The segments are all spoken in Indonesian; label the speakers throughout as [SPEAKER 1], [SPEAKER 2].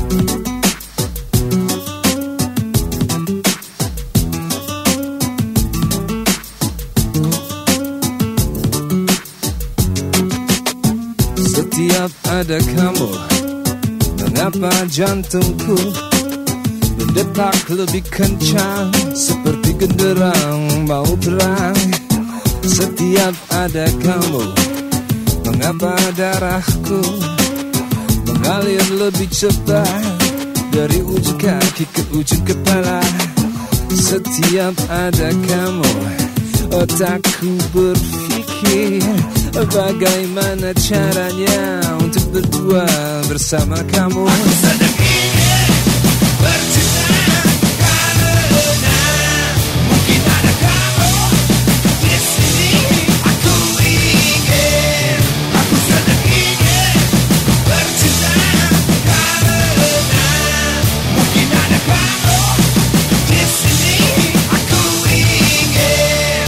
[SPEAKER 1] Setiap ada kamu, mengapa jantungku berdetak lebih kencang, seperti genderang mau perang. Setiap ada kamu, mengapa darahku mengalir lebih cepat, dari ujung kaki ke ujung kepala. Setiap ada kamu, otakku berpikir bagaimana caranya untuk berdua bersama kamu.
[SPEAKER 2] Aku sedang ingin bercinta karena mungkin ada kamu di sini. Aku ingin, aku sedang ingin bercinta karena mungkin ada kamu di sini. Aku ingin.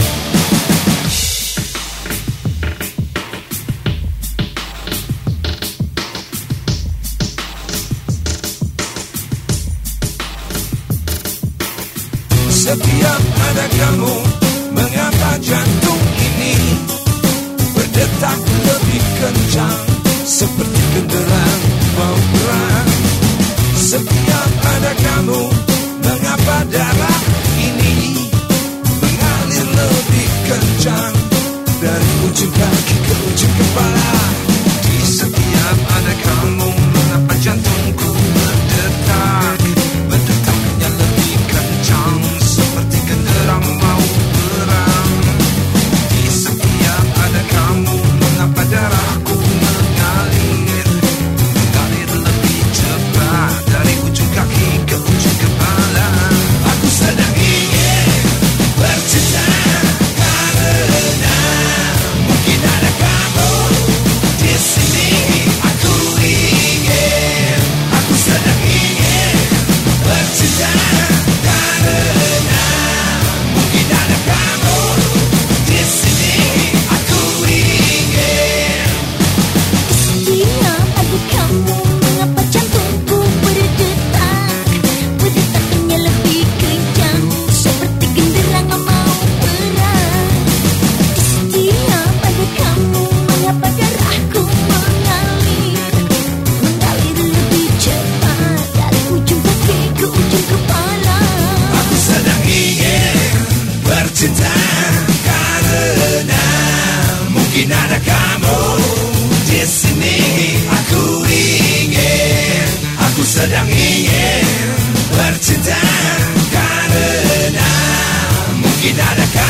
[SPEAKER 1] Setiap ada kamu, mengapa jantung ini berdetak lebih kencang, seperti genderang mau perang. Setiap ada kamu, mengapa darah ini mengalir lebih kencang, dari ujung kaki ke ujung kepala. Di setiap ada kamu, mengapa jantungku berdetak, berdetaknya lebih kencang, seperti genderang mau perang. Di setiap ada kamu, mengapa darahku mengalir lebih cepat, dari ujung kaki ke ujung kepala.
[SPEAKER 2] Aku sedang ingin bercinta karena mungkin ada kamu di sini. Aku ingin, aku sedang ingin bercinta karena mungkin ada kamu di sini. Aku ingin.
[SPEAKER 3] Setiap ada kamu, mengapa jantungku berdetak, berdetaknya lebih kencang, seperti genderang mau perang. Setiap ada kamu, mengapa darahku mengalir lebih cepat, dari ujung kaki ke ujung kepala.
[SPEAKER 2] Aku sedang ingin bercinta karena mungkin ada kamu di sini. Aku ingin, aku sedang ingin bercinta karena mungkin ada kamu